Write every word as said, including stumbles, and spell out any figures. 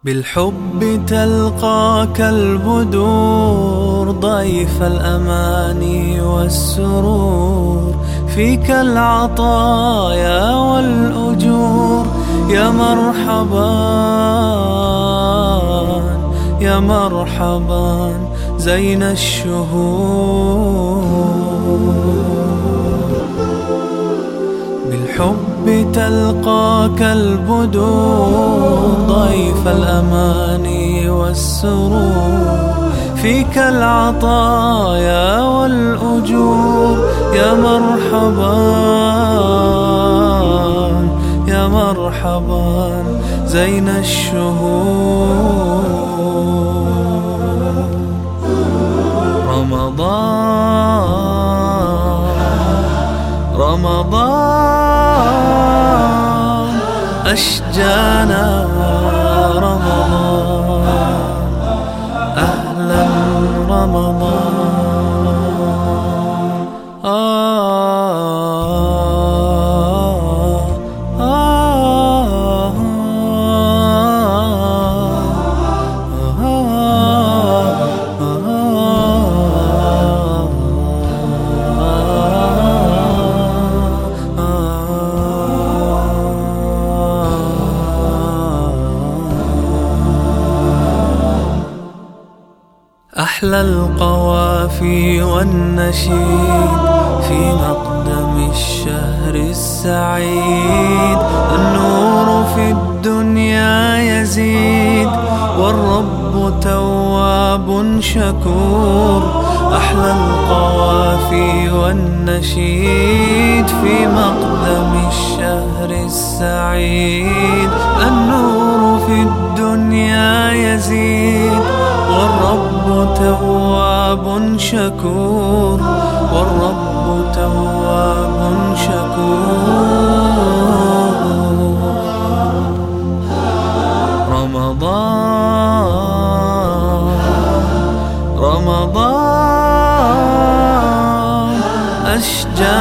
بالحب تلقاك البدور ضيف الأماني والسرور، فيك العطايا والأجور. يا مرحبا يا مرحبا زين الشهور. بالحب تلقاك البدور ضيف الأماني والسرور، فيك العطايا والأجور. يا مرحبا يا مرحبا زين الشهور. رمضان رمضان أشجانا رمضان، أهلا رمضان. آه آه أحلى القوافي والنشيد في مقدم الشهر السعيد. النور في الدنيا يزيد والرب تواب شكور. أحلى القوافي والنشيد في مقدم الشهر السعيد. النور في الدنيا يزيد والرب تواب شكور، والرب تواب شكور. رمضان رمضان أشجار